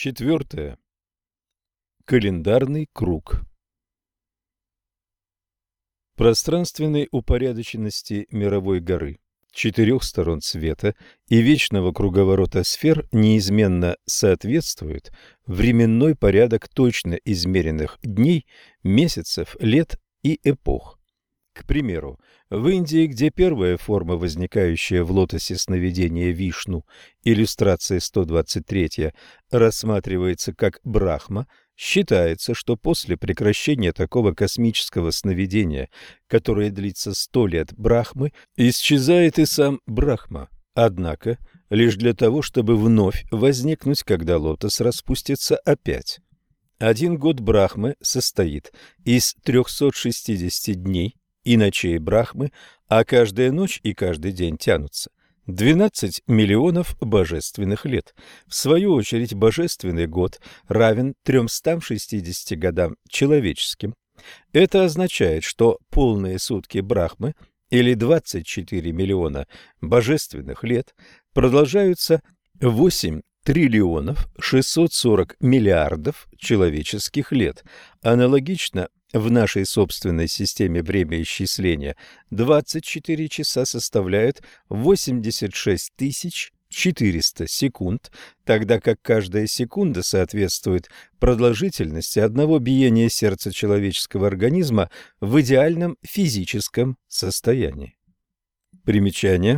Четвертое. Календарный круг. Пространственной упорядоченности мировой горы, четырех сторон света и вечного круговорота сфер неизменно соответствует временной порядок точно измеренных дней, месяцев, лет и эпох. К примеру, в Индии, где первая форма, возникающая в лотосе сновидения Вишну, иллюстрация 123, рассматривается как Брахма, считается, что после прекращения такого космического сновидения, которое длится 100 лет Брахмы, исчезает и сам Брахма. Однако, лишь для того, чтобы вновь возникнуть, когда лотос распустится опять. 1 год Брахмы состоит из 360 дней и ночей Брахмы, а каждая ночь и каждый день тянутся 12 миллионов божественных лет. В свою очередь, божественный год равен 360 годам человеческим. Это означает, что полные сутки Брахмы, или 24 миллиона божественных лет, продолжаются 8 триллионов 640 миллиардов человеческих лет. Аналогично, в нашей собственной системе времяисчисления 24 часа составляют 86 400 секунд, тогда как каждая секунда соответствует продолжительности одного биения сердца человеческого организма в идеальном физическом состоянии. Примечание.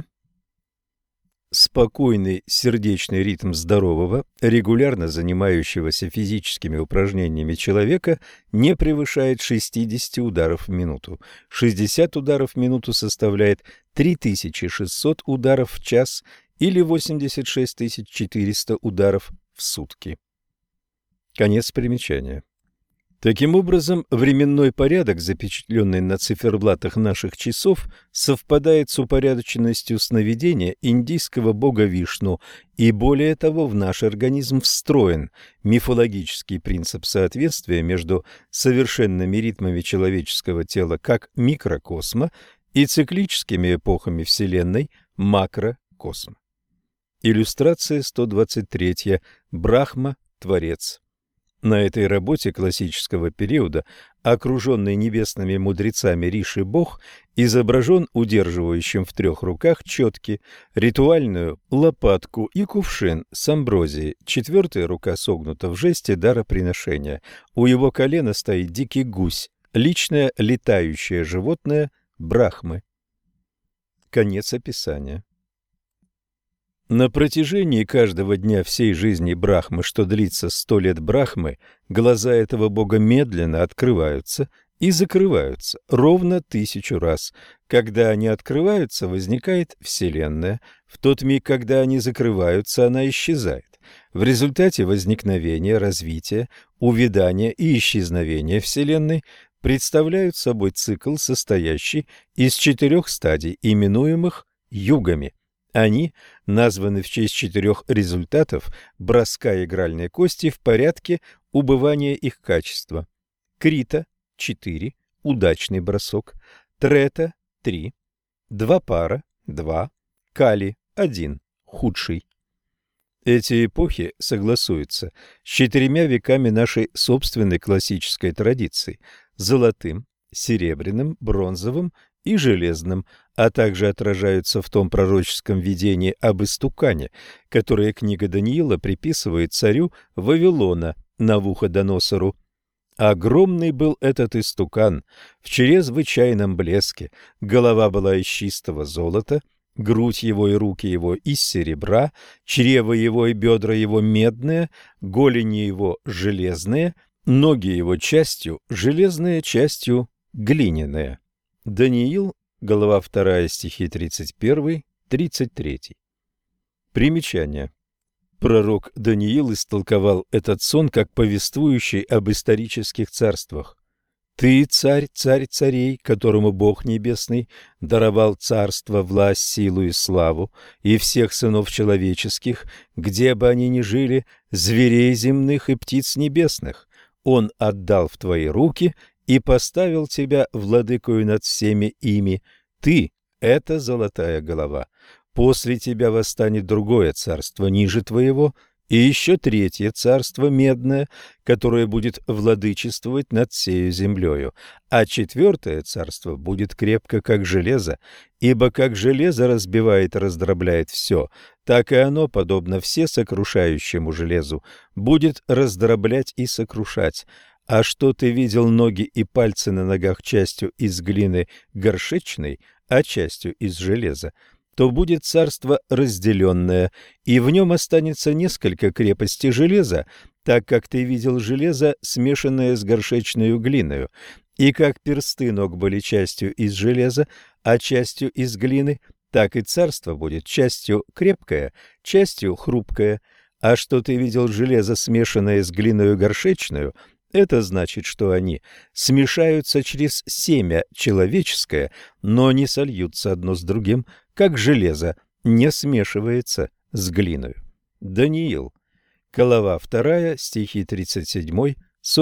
Спокойный сердечный ритм здорового, регулярно занимающегося физическими упражнениями человека не превышает 60 ударов в минуту. 60 ударов в минуту составляет 3600 ударов в час или 86 400 ударов в сутки. Конец примечания. Таким образом, временной порядок, запечатленный на циферблатах наших часов, совпадает с упорядоченностью сновидения индийского бога Вишну, и более того, в наш организм встроен мифологический принцип соответствия между совершенными ритмами человеческого тела как микрокосма и циклическими эпохами Вселенной макрокосма. Иллюстрация 123. Брахма – Творец. На этой работе классического периода, окруженный небесными мудрецами Риши-бог, изображен удерживающим в 3 руках четки, ритуальную лопатку и кувшин с амброзией. 4-я рука согнута в жесте дароприношения. У его колена стоит дикий гусь, личное летающее животное Брахмы. Конец описания. На протяжении каждого дня всей жизни Брахмы, что длится 100 лет Брахмы, глаза этого бога медленно открываются и закрываются ровно 1000 раз. Когда они открываются, возникает Вселенная. В тот миг, когда они закрываются, она исчезает. В результате возникновения, развития, увядания и исчезновения Вселенной представляют собой цикл, состоящий из 4 стадий, именуемых югами. Они названы в честь 4 результатов броска игральной кости в порядке убывания их качества. Крита – 4, удачный бросок, Трета – 3, Двапара – 2, Кали – 1, худший. Эти эпохи согласуются с 4 веками нашей собственной классической традиции – золотым, серебряным, бронзовым и железным, а также отражаются в том пророческом видении об истукане, которое книга Даниила приписывает царю Вавилона Навуходоносору. Огромный был этот истукан, в чрезвычайном блеске, голова была из чистого золота, грудь его и руки его из серебра, чрево его и бедра его медные, голени его железные, ноги его частью железные, частью глиняные. Даниил, глава 2, стихи 31-33. Примечание. Пророк Даниил истолковал этот сон как повествующий об исторических царствах. «Ты, царь, царь царей, которому Бог Небесный даровал царство, власть, силу и славу, и всех сынов человеческих, где бы они ни жили, зверей земных и птиц небесных. Он отдал в твои руки и поставил тебя владыкою над всеми ими. Ты — это золотая голова. После тебя восстанет другое царство ниже твоего, И еще третье царство медное, которое будет владычествовать над сею землею, а четвертое царство будет крепко, как железо, ибо как железо разбивает и раздробляет все, так и оно, подобно всесокрушающему железу, будет раздроблять и сокрушать. А что ты видел ноги и пальцы на ногах частью из глины горшечной, а частью из железа, то будет царство разделенное, и в нем останется несколько крепостей железа, так как ты видел железо, смешанное с горшечной глиною, и как персты ног были частью из железа, а частью из глины, так и царство будет частью крепкое, частью хрупкое. А что ты видел железо, смешанное с глиною горшечную, это значит, что они смешаются через семя человеческое, но не сольются одно с другим, как железо не смешивается с глиною. Даниил, глава 2, стихи 37-43.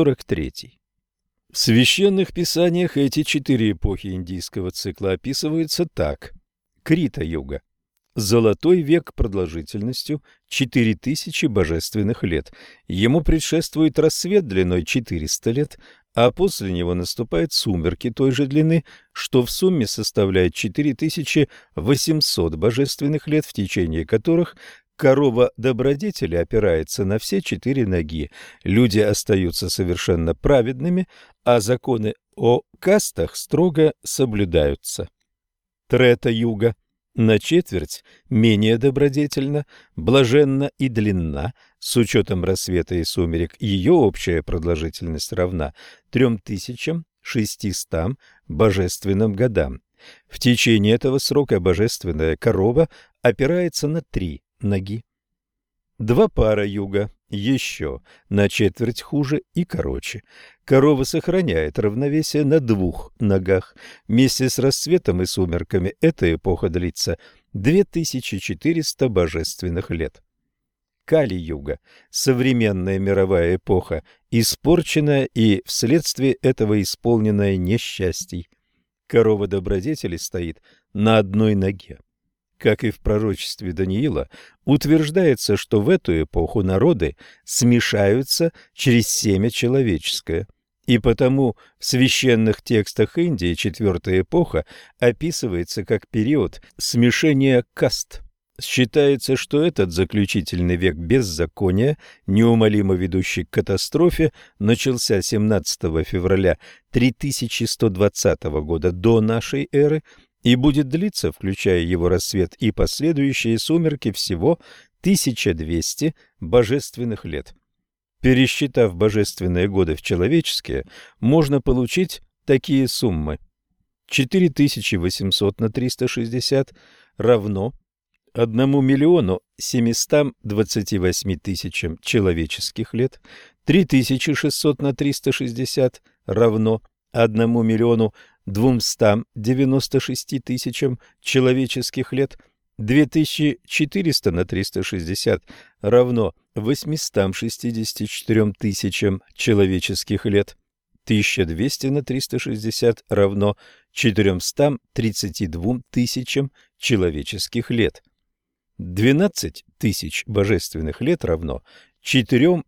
В священных писаниях эти 4 эпохи индийского цикла описываются так. Крита-юга. Золотой век продолжительностью 4000 божественных лет. Ему предшествует рассвет длиной 400 лет, а после него наступают сумерки той же длины, что в сумме составляет 4800 божественных лет, в течение которых корова добродетели опирается на все 4 ноги, люди остаются совершенно праведными, а законы о кастах строго соблюдаются. Трета-юга. На четверть менее добродетельна, блаженна и длинна, с учетом рассвета и сумерек ее общая продолжительность равна 3600 божественным годам. В течение этого срока божественная корова опирается на 3 ноги. 2 пара юга еще на четверть хуже и короче. Корова сохраняет равновесие на 2 ногах. Вместе с рассветом и сумерками эта эпоха длится 2400 божественных лет. Кали-юга, современная мировая эпоха, испорченная и вследствие этого исполненная несчастий. Корова добродетели стоит на 1 ноге. Как и в пророчестве Даниила, утверждается, что в эту эпоху народы смешаются через семя человеческое. И потому в священных текстах Индии 4-я эпоха описывается как период смешения каст. Считается, что этот заключительный век беззакония, неумолимо ведущий к катастрофе, начался 17 февраля 3120 года до нашей эры, и будет длиться, включая его рассвет и последующие сумерки, всего 1200 божественных лет. Пересчитав божественные годы в человеческие, можно получить такие суммы. 4800 на 360 равно 1 728 000 человеческих лет, 3600 на 360 равно 1 296 000 человеческих лет, 2400 на 360 равно 864 000 человеческих лет, 1200 на 360 равно 432 000 человеческих лет. 12 тысяч божественных лет равно 4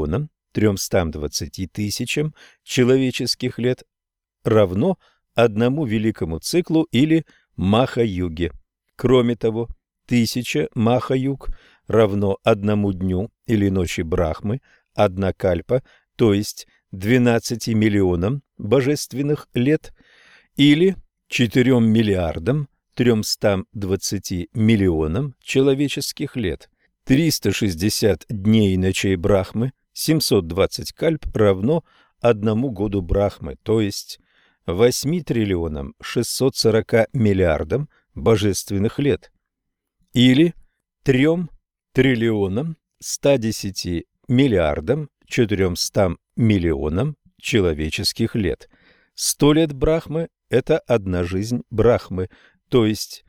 320 000 человеческих лет, равно 1 великому циклу или маха-юге. Кроме того, 1000 маха-юг равно 1 дню или ночи Брахмы, 1 кальпа, то есть 12 миллионам божественных лет, или 4 миллиардам 320 миллионам человеческих лет. 360 дней и ночей Брахмы, 720 кальп равно 1 году Брахмы, то есть 8 триллионам 640 миллиардам божественных лет, или 3 триллионам 110 миллиардам 400 миллионам человеческих лет. 100 лет Брахмы – это 1 жизнь Брахмы, то есть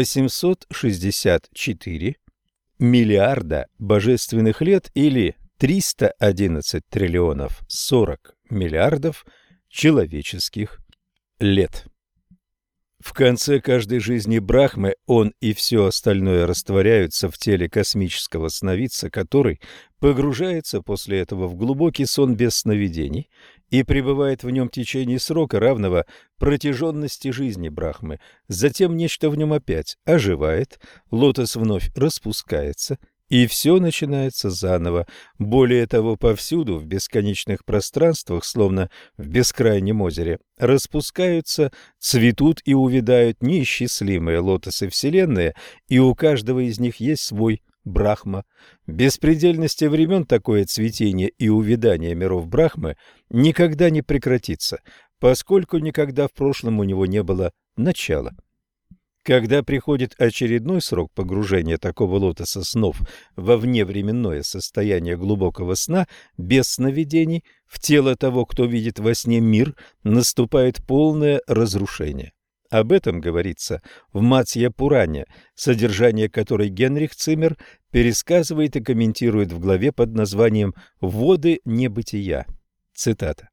864 миллиарда божественных лет или 311 триллионов 40 миллиардов человеческих лет. В конце каждой жизни Брахмы он и все остальное растворяются в теле космического сновидца, который погружается после этого в глубокий сон без сновидений и пребывает в нем в течение срока, равного протяженности жизни Брахмы. Затем нечто в нем опять оживает, лотос вновь распускается, и все начинается заново. Более того, повсюду, в бесконечных пространствах, словно в бескрайнем озере, распускаются, цветут и увядают неисчислимые лотосы Вселенной, и у каждого из них есть свой Брахма. В беспредельности времен такое цветение и увядание миров Брахмы никогда не прекратится, поскольку никогда в прошлом у него не было начала. Когда приходит очередной срок погружения такого лотоса снов во вневременное состояние глубокого сна, без сновидений, в тело того, кто видит во сне мир, наступает полное разрушение. Об этом говорится в Матсья-Пуране, содержание которой Генрих Циммер пересказывает и комментирует в главе под названием «Воды небытия». Цитата.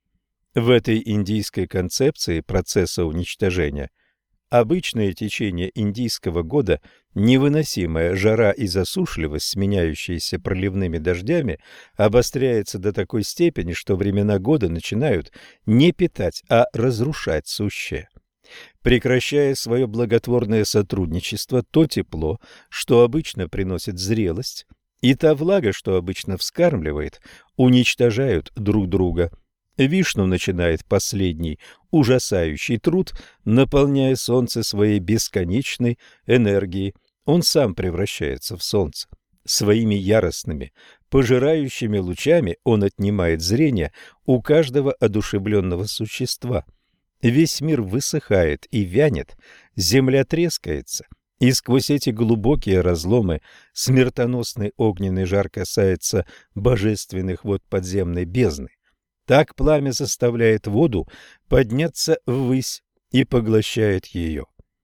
В этой индийской концепции процесса уничтожения обычное течение индийского года, невыносимая жара и засушливость, сменяющиеся проливными дождями, обостряется до такой степени, что времена года начинают не питать, а разрушать сущее. Прекращая свое благотворное сотрудничество, то тепло, что обычно приносит зрелость, и та влага, что обычно вскармливает, уничтожают друг друга. Вишну начинает последний ужасающий труд, наполняя солнце своей бесконечной энергией. Он сам превращается в солнце. Своими яростными, пожирающими лучами он отнимает зрение у каждого одушевленного существа. Весь мир высыхает и вянет, земля трескается, и сквозь эти глубокие разломы смертоносный огненный жар касается божественных вод подземной бездны. Так пламя заставляет воду подняться ввысь и поглощает ее.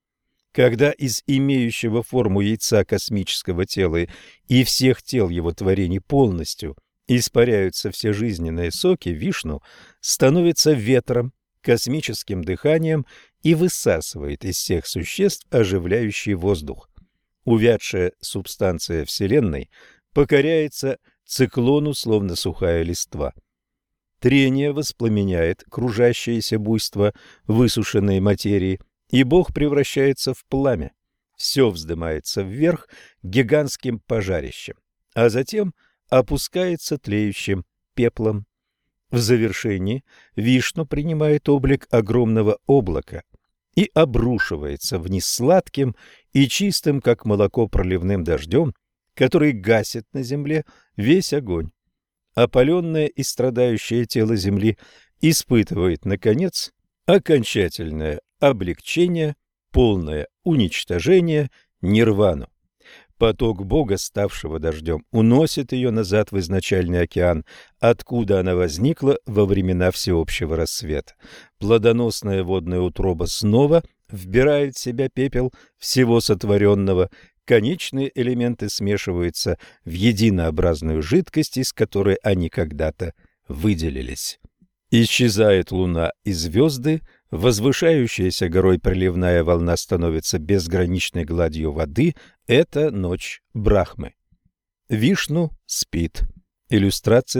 Когда из имеющего форму яйца космического тела и всех тел его творений полностью испаряются все жизненные соки, Вишну становится ветром, космическим дыханием и высасывает из всех существ оживляющий воздух. Увядшая субстанция Вселенной покоряется циклону, словно сухая листва. Трение воспламеняет кружащееся буйство высушенной материи, и Бог превращается в пламя. Все вздымается вверх гигантским пожарищем, а затем опускается тлеющим пеплом. В завершении Вишну принимает облик огромного облака и обрушивается вниз сладким и чистым, как молоко, проливным дождем, который гасит на земле весь огонь. Опаленное и страдающее тело земли испытывает, наконец, окончательное облегчение, полное уничтожение, нирвану. Поток Бога, ставшего дождем, уносит ее назад в изначальный океан, откуда она возникла во времена всеобщего рассвета. Плодоносная водная утроба снова вбирает в себя пепел всего сотворенного. Конечные элементы смешиваются в единообразную жидкость, из которой они когда-то выделились. Исчезает луна и звезды, возвышающаяся горой приливная волна становится безграничной гладью воды. Это ночь Брахмы. Вишну спит. Иллюстрация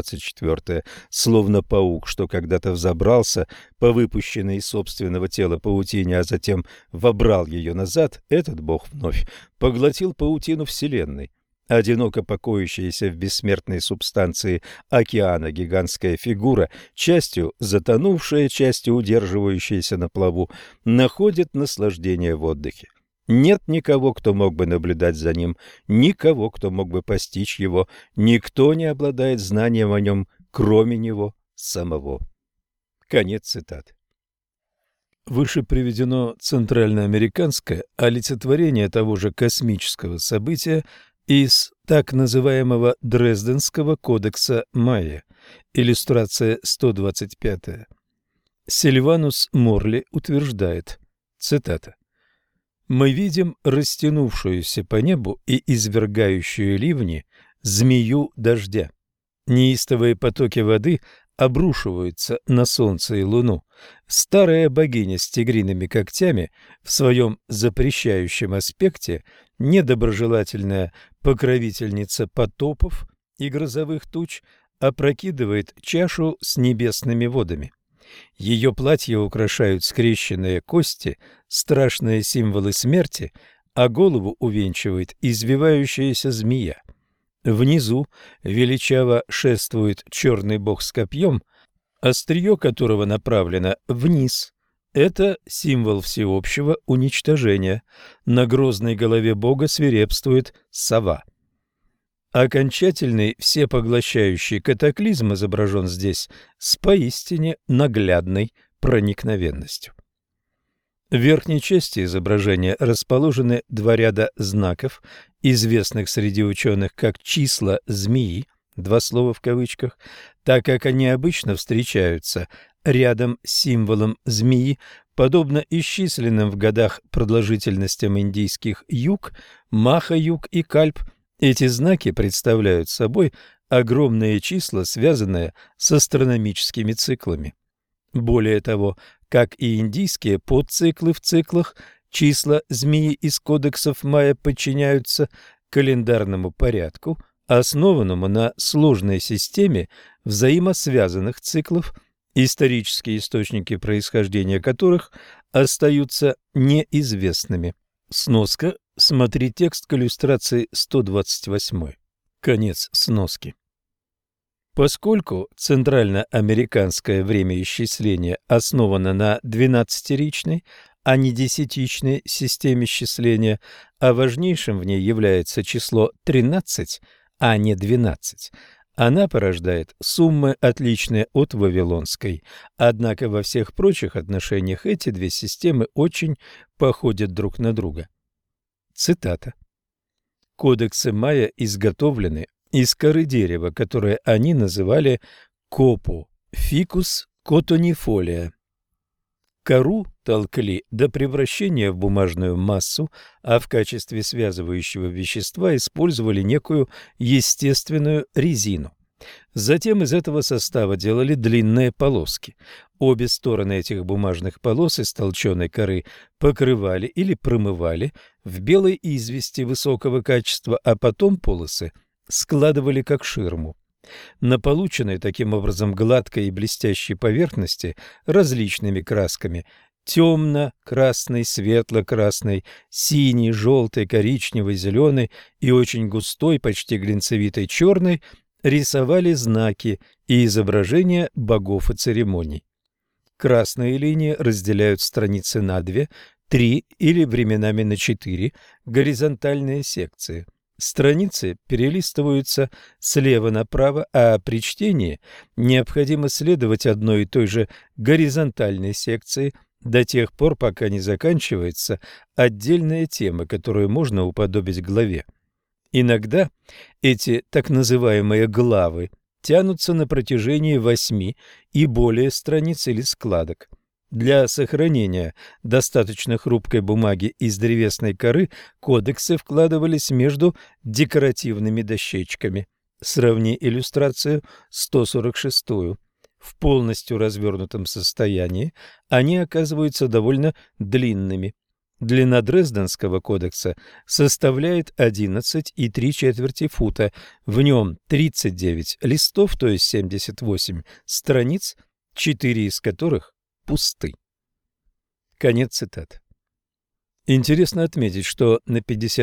124. Словно паук, что когда-то взобрался по выпущенной из собственного тела паутине, а затем вобрал ее назад, этот бог вновь поглотил паутину Вселенной. Одиноко покоящаяся в бессмертной субстанции океана гигантская фигура, частью затонувшая, частью удерживающаяся на плаву, находит наслаждение в отдыхе. Нет никого, кто мог бы наблюдать за ним, никого, кто мог бы постичь его, никто не обладает знанием о нем, кроме него самого. Конец цитаты. Выше приведено центральноамериканское олицетворение того же космического события из так называемого Дрезденского кодекса Майя, иллюстрация 125. Сильванус Морли утверждает, цитата, «Мы видим растянувшуюся по небу и извергающую ливни змею дождя. Неистовые потоки воды обрушиваются на Солнце и Луну, старая богиня с тигриными когтями в своем запрещающем аспекте, недоброжелательная покровительница потопов и грозовых туч, опрокидывает чашу с небесными водами. Ее платье украшают скрещенные кости, страшные символы смерти, а голову увенчивает извивающаяся змея. Внизу величаво шествует черный бог с копьем, острие которого направлено вниз. Это символ всеобщего уничтожения. На грозной голове бога свирепствует сова. Окончательный всепоглощающий катаклизм изображен здесь с поистине наглядной проникновенностью. В верхней части изображения расположены два ряда знаков, известных среди ученых как числа змеи, два слова в кавычках, так как они обычно встречаются рядом с символом змеи, подобно исчисленным в годах продолжительностям индийских юг, маха-юг и кальп. Эти знаки представляют собой огромные числа, связанные с астрономическими циклами. Более того, как и индийские подциклы в циклах, числа змеи из кодексов майя подчиняются календарному порядку, основанному на сложной системе взаимосвязанных циклов, исторические источники происхождения которых остаются неизвестными. Сноска. Смотри текст к иллюстрации 128. Конец сноски. Поскольку центральноамериканское времяисчисление основано на 12-ричной, а не 10-ричной системе счисления, а важнейшим в ней является число 13, а не 12, она порождает суммы, отличные от вавилонской. Однако во всех прочих отношениях эти две системы очень походят друг на друга. Цитата. Кодексы майя изготовлены из коры дерева, которое они называли копу, фикус котонифолия. Кору толкли до превращения в бумажную массу, а в качестве связывающего вещества использовали некую естественную резину. Затем из этого состава делали длинные полоски. Обе стороны этих бумажных полос из толченой коры покрывали или промывали в белой извести высокого качества, а потом полосы складывали как ширму. На полученной таким образом гладкой и блестящей поверхности различными красками – темно-красный, светло-красный, синий, желтый, коричневый, зеленый и очень густой, почти глинцевитой черный – рисовали знаки и изображения богов и церемоний. Красные линии разделяют страницы на 2, 3 или временами на 4 горизонтальные секции. Страницы перелистываются слева направо, а при чтении необходимо следовать одной и той же горизонтальной секции до тех пор, пока не заканчивается отдельная тема, которую можно уподобить главе. Иногда эти так называемые главы тянутся на протяжении 8 и более страниц или складок. Для сохранения достаточно хрупкой бумаги из древесной коры кодексы вкладывались между декоративными дощечками. Сравни иллюстрацию 146. В полностью развернутом состоянии они оказываются довольно длинными. Длина Дрезденского кодекса составляет 11,75 фута. В нем 39 листов, то есть 78 страниц, 4 из которых пусты. Конец цитаты. Интересно отметить, что на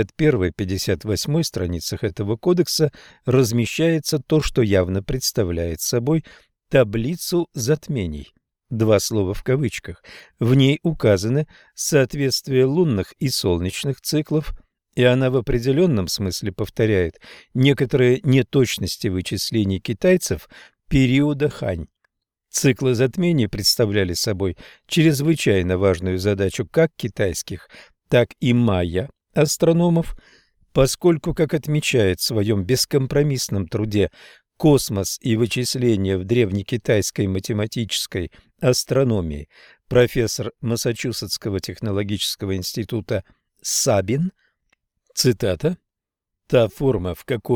51-58 страницах этого кодекса размещается то, что явно представляет собой таблицу затмений. Два слова в кавычках. В ней указаны соответствие лунных и солнечных циклов, и она в определенном смысле повторяет некоторые неточности вычислений китайцев периода Хань. Циклы затмений представляли собой чрезвычайно важную задачу как китайских, так и майя астрономов, поскольку, как отмечает в своем бескомпромиссном труде «Космос и вычисления в древнекитайской математической астрономии» профессор Массачусетского технологического института Сабин, цитата, «Та форма, в какой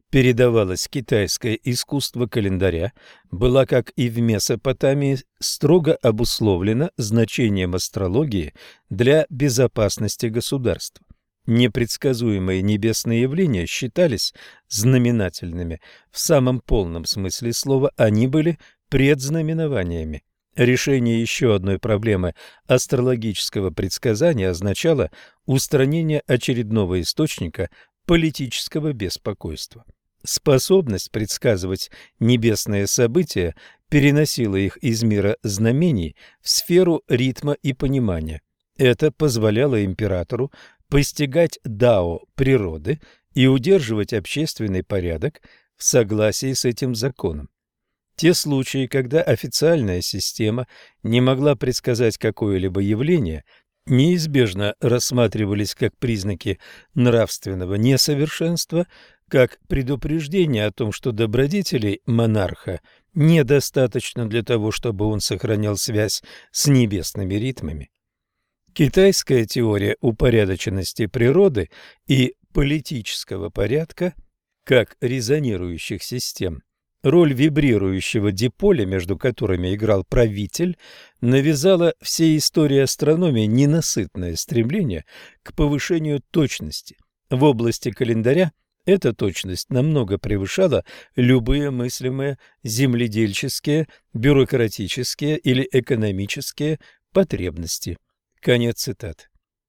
передавалось китайское искусство календаря, была, как и в Месопотамии, строго обусловлена значением астрологии для безопасности государства. Непредсказуемые небесные явления считались знаменательными. В самом полном смысле слова они были предзнаменованиями. Решение еще одной проблемы астрологического предсказания означало устранение очередного источника политического беспокойства. Способность предсказывать небесные события переносила их из мира знамений в сферу ритма и понимания. Это позволяло императору постигать дао природы и удерживать общественный порядок в согласии с этим законом. Те случаи, когда официальная система не могла предсказать какое-либо явление, неизбежно рассматривались как признаки нравственного несовершенства, как предупреждение о том, что добродетелей монарха недостаточно для того, чтобы он сохранял связь с небесными ритмами. Китайская теория упорядоченности природы и политического порядка, как резонирующих систем, роль вибрирующего диполя, между которыми играл правитель, навязала всей истории астрономии ненасытное стремление к повышению точности. В области календаря эта точность намного превышала любые мыслимые земледельческие, бюрократические или экономические потребности. Конец цитаты.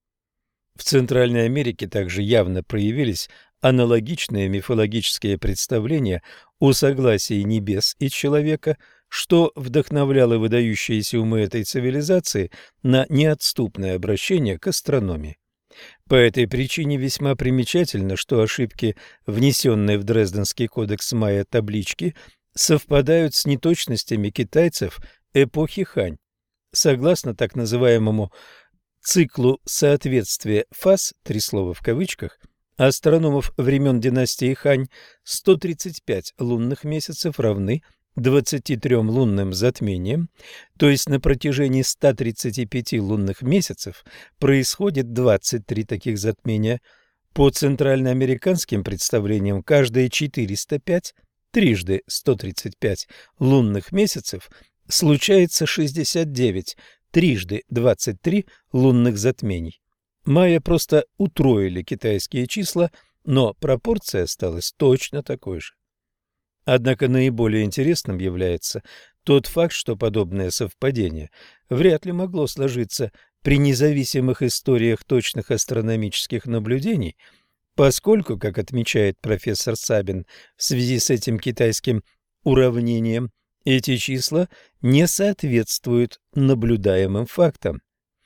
В Центральной Америке также явно проявились аналогичные мифологические представления о согласии небес и человека, что вдохновляло выдающиеся умы этой цивилизации на неотступное обращение к астрономии. По этой причине весьма примечательно, что ошибки, внесенные в Дрезденский кодекс майя таблички, совпадают с неточностями китайцев эпохи Хань. Согласно так называемому циклу соответствия фаз, три слова в кавычках, астрономов времен династии Хань, 135 лунных месяцев равны 23 лунным затмениям, то есть на протяжении 135 лунных месяцев происходит 23 таких затмения. По центральноамериканским представлениям, каждые 405, трижды 135 лунных месяцев, случается 69, трижды 23 лунных затмений. Майя просто утроили китайские числа, но пропорция осталась точно такой же. Однако наиболее интересным является тот факт, что подобное совпадение вряд ли могло сложиться при независимых историях точных астрономических наблюдений, поскольку, как отмечает профессор Сабин, в связи с этим китайским уравнением, эти числа не соответствуют наблюдаемым фактам.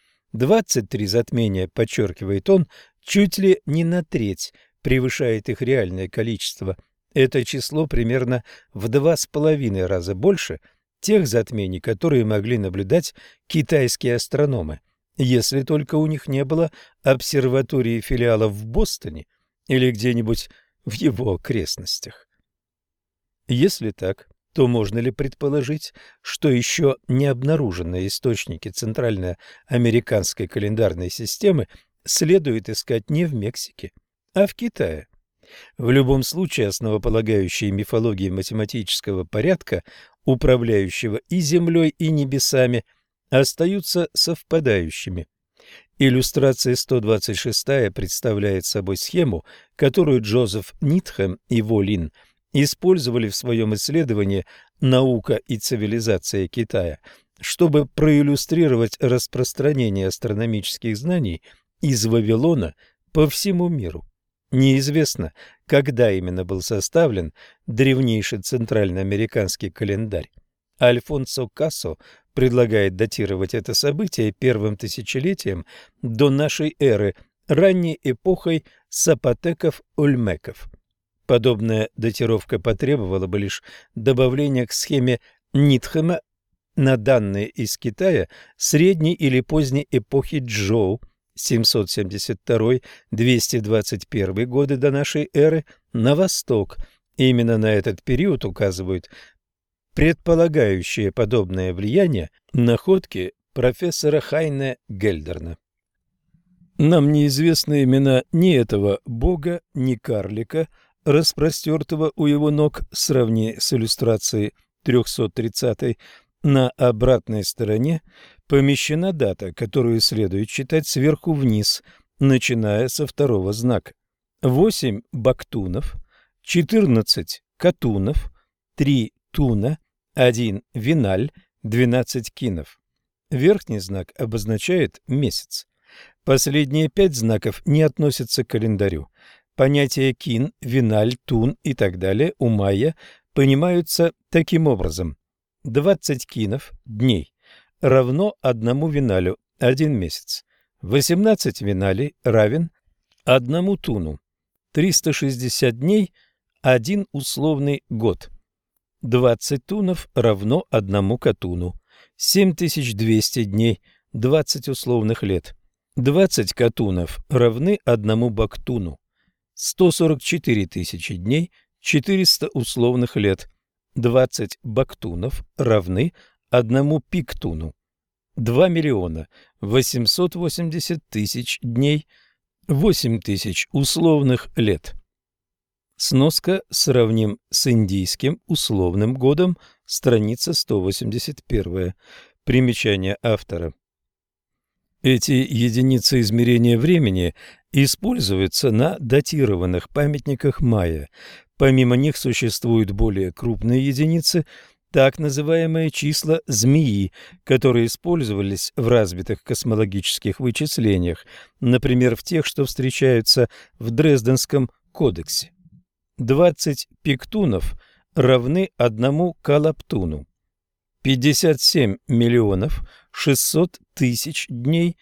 23 затмения, подчеркивает он, чуть ли не на треть превышает их реальное количество. Это число примерно в 2,5 раза больше тех затмений, которые могли наблюдать китайские астрономы, если только у них не было обсерватории филиалов в Бостоне или где-нибудь в его окрестностях. Если так, то можно ли предположить, что еще не обнаруженные источники центральноамериканской календарной системы следует искать не в Мексике, а в Китае? В любом случае, основополагающие мифологии математического порядка, управляющего и землей, и небесами, остаются совпадающими. Иллюстрация 126 представляет собой схему, которую Джозеф Нитхэм и Во Лин использовали в своем исследовании «Наука и цивилизация Китая», чтобы проиллюстрировать распространение астрономических знаний из Вавилона по всему миру. Неизвестно, когда именно был составлен древнейший центральноамериканский календарь. Альфонсо Кассо предлагает датировать это событие первым тысячелетием до нашей эры, ранней эпохой сапотеков-ольмеков. Подобная датировка потребовала бы лишь добавления к схеме Нитхэма на данные из Китая средней или поздней эпохи Чжоу 772-221 годы до нашей эры на восток. Именно на этот период указывают предполагающие подобное влияние находки профессора Хайне Гельдерна. Нам неизвестны имена ни этого бога, ни карлика, распростертого у его ног, сравни с иллюстрацией 330, на обратной стороне помещена дата, которую следует читать сверху вниз, начиная со второго знака. 8 бактунов, 14 катунов, 3 туна, 1 виналь, 12 кинов. Верхний знак обозначает месяц. Последние 5 знаков не относятся к календарю. Понятия кин, виналь, тун и так далее у майя понимаются таким образом. 20 кинов, дней, равно 1 виналю, 1 месяц. 18 виналей равен 1 туну. 360 дней, 1 условный год. 20 тунов равно 1 катуну. 7200 дней, 20 условных лет. 20 катунов равны 1 бактуну. 144 тысячи дней, 400 условных лет. 20 бактунов равны 1 пиктуну. 2 миллиона 880 тысяч дней, 8 тысяч условных лет. Сноска сравним с индийским условным годом, страница 181. Примечание автора. Эти единицы измерения времени используются на датированных памятниках майя. Помимо них существуют более крупные единицы, так называемые числа змеи, которые использовались в развитых космологических вычислениях, например, в тех, что встречаются в Дрезденском кодексе. 20 пиктунов равны 1 калаптуну. 57 миллионов 600 тысяч дней,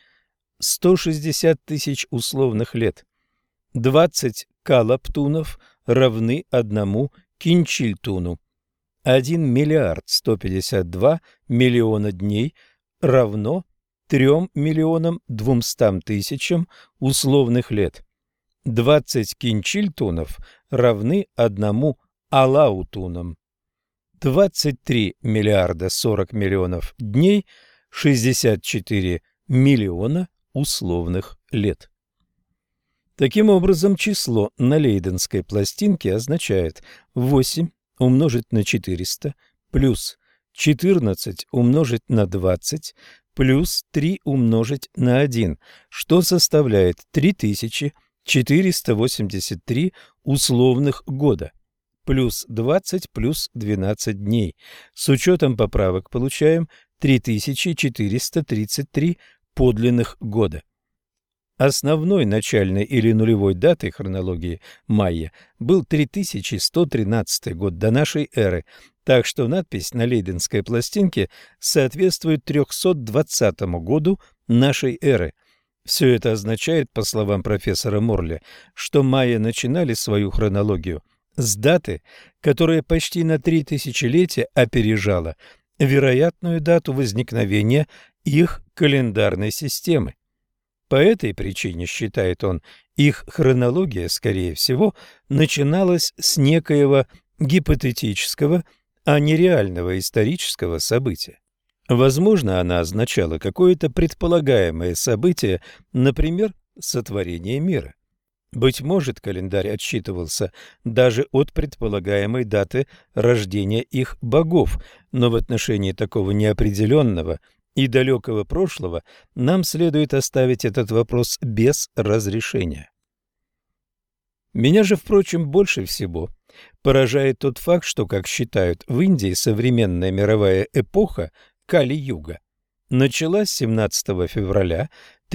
160 тысяч условных лет. 20 калаптунов равны 1 кинчильтуну. 1 миллиард 152 миллиона дней равно 3 миллионам 200 тысячам условных лет. 20 кинчильтунов равны 1 алаутунам. 23 миллиарда 40 миллионов дней, 64 миллиона условных лет. Таким образом, число на лейденской пластинке означает 8 умножить на 400 плюс 14 умножить на 20 плюс 3 умножить на 1, что составляет 3483 условных года, плюс 20 плюс 12 дней. С учетом поправок получаем 3433 подлинных года. Основной начальной или нулевой датой хронологии майя был 3113 год до нашей эры, так что надпись на лейденской пластинке соответствует 320 году нашей эры. Все это означает, по словам профессора Морля, что майя начинали свою хронологию с даты, которая почти на 3 тысячелетия опережала вероятную дату возникновения их календарной системы. По этой причине, считает он, их хронология, скорее всего, начиналась с некоего гипотетического, а не реального исторического события. Возможно, она означала какое-то предполагаемое событие, например, сотворение мира. Быть может, календарь отсчитывался даже от предполагаемой даты рождения их богов, но в отношении такого неопределенного и далекого прошлого нам следует оставить этот вопрос без разрешения. Меня же, впрочем, больше всего поражает тот факт, что, как считают в Индии, современная мировая эпоха Кали-юга началась 17 февраля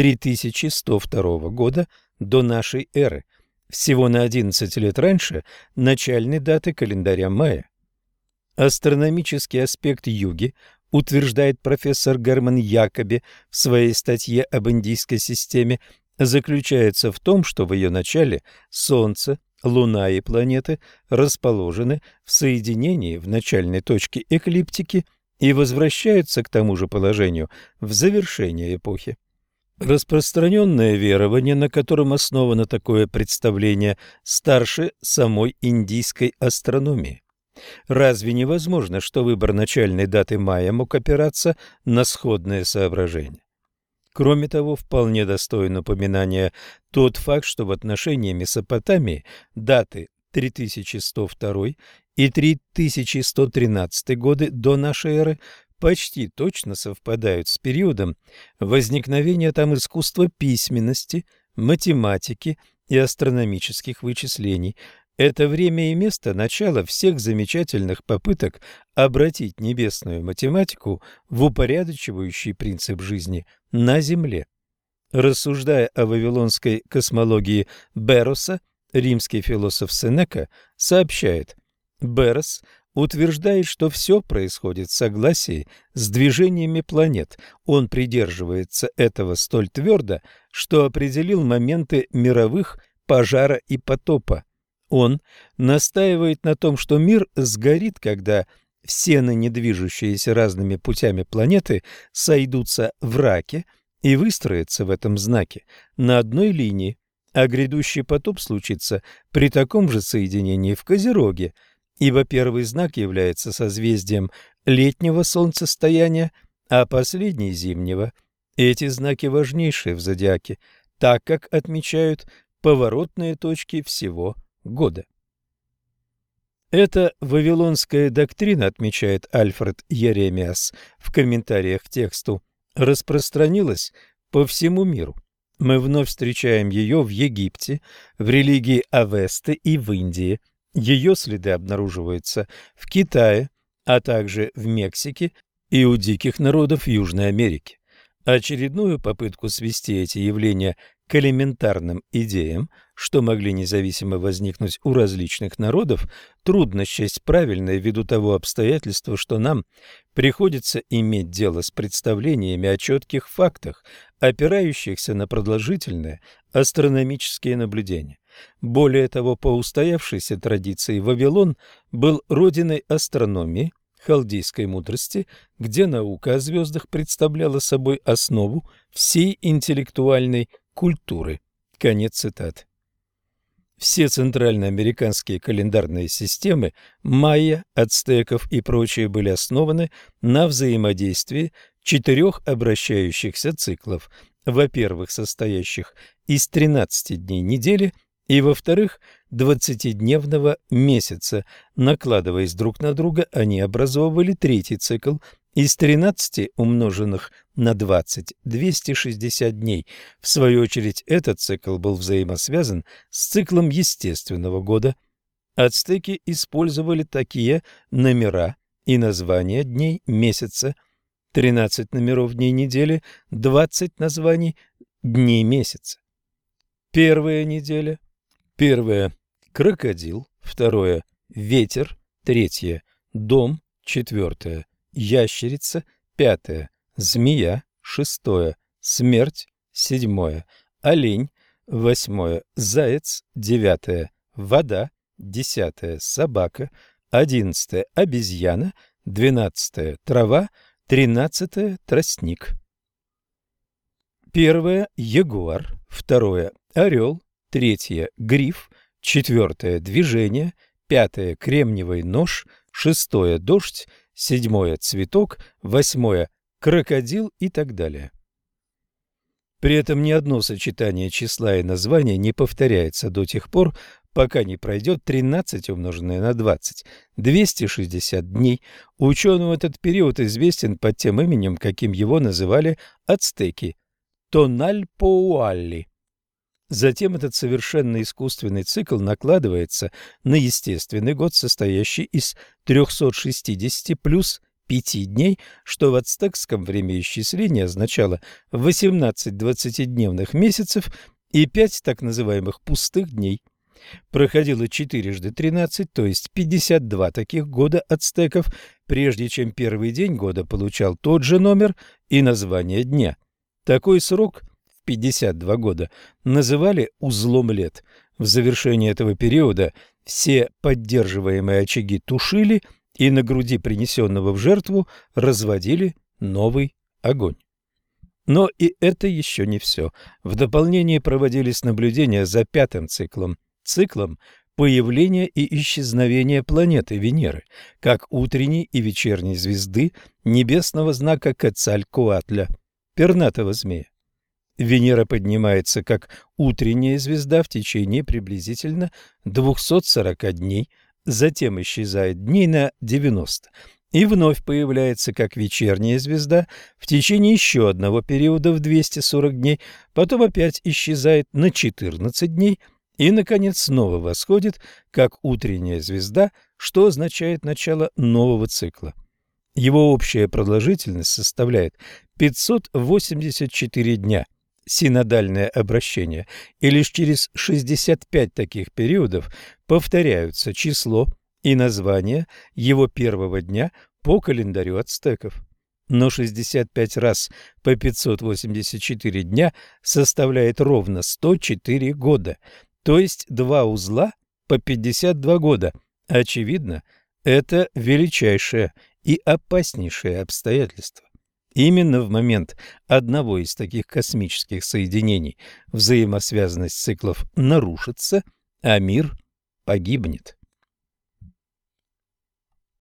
3102 года до нашей эры, всего на 11 лет раньше начальной даты календаря майя. Астрономический аспект юги, утверждает профессор Герман Якоби в своей статье об индийской системе, заключается в том, что в ее начале Солнце, Луна и планеты расположены в соединении в начальной точке эклиптики и возвращаются к тому же положению в завершение эпохи. Распространенное верование, на котором основано такое представление, старше самой индийской астрономии. Разве невозможно, что выбор начальной даты майя мог опираться на сходное соображение? Кроме того, вполне достоин упоминания тот факт, что в отношении Месопотамии даты 3102 и 3113 годы до нашей эры почти точно совпадают с периодом возникновения там искусства письменности, математики и астрономических вычислений. Это время и место начала всех замечательных попыток обратить небесную математику в упорядочивающий принцип жизни на Земле. Рассуждая о вавилонской космологии Бероса, римский философ Сенека сообщает: Берос утверждает, что все происходит в согласии с движениями планет. Он придерживается этого столь твердо, что определил моменты мировых пожара и потопа. Он настаивает на том, что мир сгорит, когда все ныне движущиеся разными путями планеты сойдутся в раке и выстроятся в этом знаке на одной линии, а грядущий потоп случится при таком же соединении в Козероге, ибо первый знак является созвездием летнего солнцестояния, а последний – зимнего. Эти знаки важнейшие в зодиаке, так как отмечают поворотные точки всего года. Эта вавилонская доктрина, отмечает Альфред Еремиас в комментариях к тексту, распространилась по всему миру. Мы вновь встречаем ее в Египте, в религии Авесты и в Индии. Ее следы обнаруживаются в Китае, а также в Мексике и у диких народов Южной Америки. Очередную попытку свести эти явления к элементарным идеям, что могли независимо возникнуть у различных народов, трудно счесть правильной ввиду того обстоятельства, что нам приходится иметь дело с представлениями о четких фактах, опирающихся на продолжительные астрономические наблюдения. Более того, по устоявшейся традиции Вавилон был родиной астрономии, халдейской мудрости, где наука о звездах представляла собой основу всей интеллектуальной культуры. Конец цитаты. Все центральноамериканские календарные системы майя, ацтеков и прочие были основаны на взаимодействии 4 обращающихся циклов, во-первых, состоящих из 13 дней недели, и, во-вторых, 20-дневного месяца. Накладываясь друг на друга, они образовывали третий цикл из 13 умноженных на 20 – 260 дней. В свою очередь, этот цикл был взаимосвязан с циклом естественного года. Ацтеки использовали такие номера и названия дней месяца: 13 номеров дней недели, 20 названий дней месяца. Первая неделя. Первое – крокодил, второе – ветер, третье – дом, четвертое – ящерица, пятое – змея, шестое – смерть, седьмое – олень, восьмое – заяц, девятое – вода, десятое – собака, 11 – обезьяна, 12 – трава, 13 – тростник. Первое – ягуар, второе – орел, третье – гриф, четвертое – движение, пятое – кремниевый нож, шестое – дождь, седьмое – цветок, восьмое – крокодил и так далее. При этом ни одно сочетание числа и названия не повторяется до тех пор, пока не пройдет 13 умноженное на 20, 260 дней. Ученым этот период известен под тем именем, каким его называли ацтеки – Тональ-Поуалли. Затем этот совершенно искусственный цикл накладывается на естественный год, состоящий из 360 плюс 5 дней, что в ацтекском времяисчислении означало 18 20-дневных месяцев и 5 так называемых пустых дней. Проходило 4 × 13, то есть 52 таких года ацтеков, прежде чем первый день года получал тот же номер и название дня. Такой срок – 52 года называли узлом лет. В завершении этого периода все поддерживаемые очаги тушили и на груди принесенного в жертву разводили новый огонь. Но и это еще не все. В дополнение проводились наблюдения за пятым циклом появления и исчезновения планеты Венеры, как утренней и вечерней звезды небесного знака Кецалькоатля, пернатого змея. Венера поднимается как утренняя звезда в течение приблизительно 240 дней, затем исчезает дней на 90 и вновь появляется как вечерняя звезда в течение еще одного периода в 240 дней, потом опять исчезает на 14 дней и, наконец, снова восходит как утренняя звезда, что означает начало нового цикла. Его общая продолжительность составляет 584 дня, синодальное обращение, и лишь через 65 таких периодов повторяются число и название его первого дня по календарю ацтеков. Но 65 раз по 584 дня составляет ровно 104 года, то есть 2 узла по 52 года. Очевидно, это величайшее и опаснейшее обстоятельство. Именно в момент одного из таких космических соединений взаимосвязанность циклов нарушится, а мир погибнет.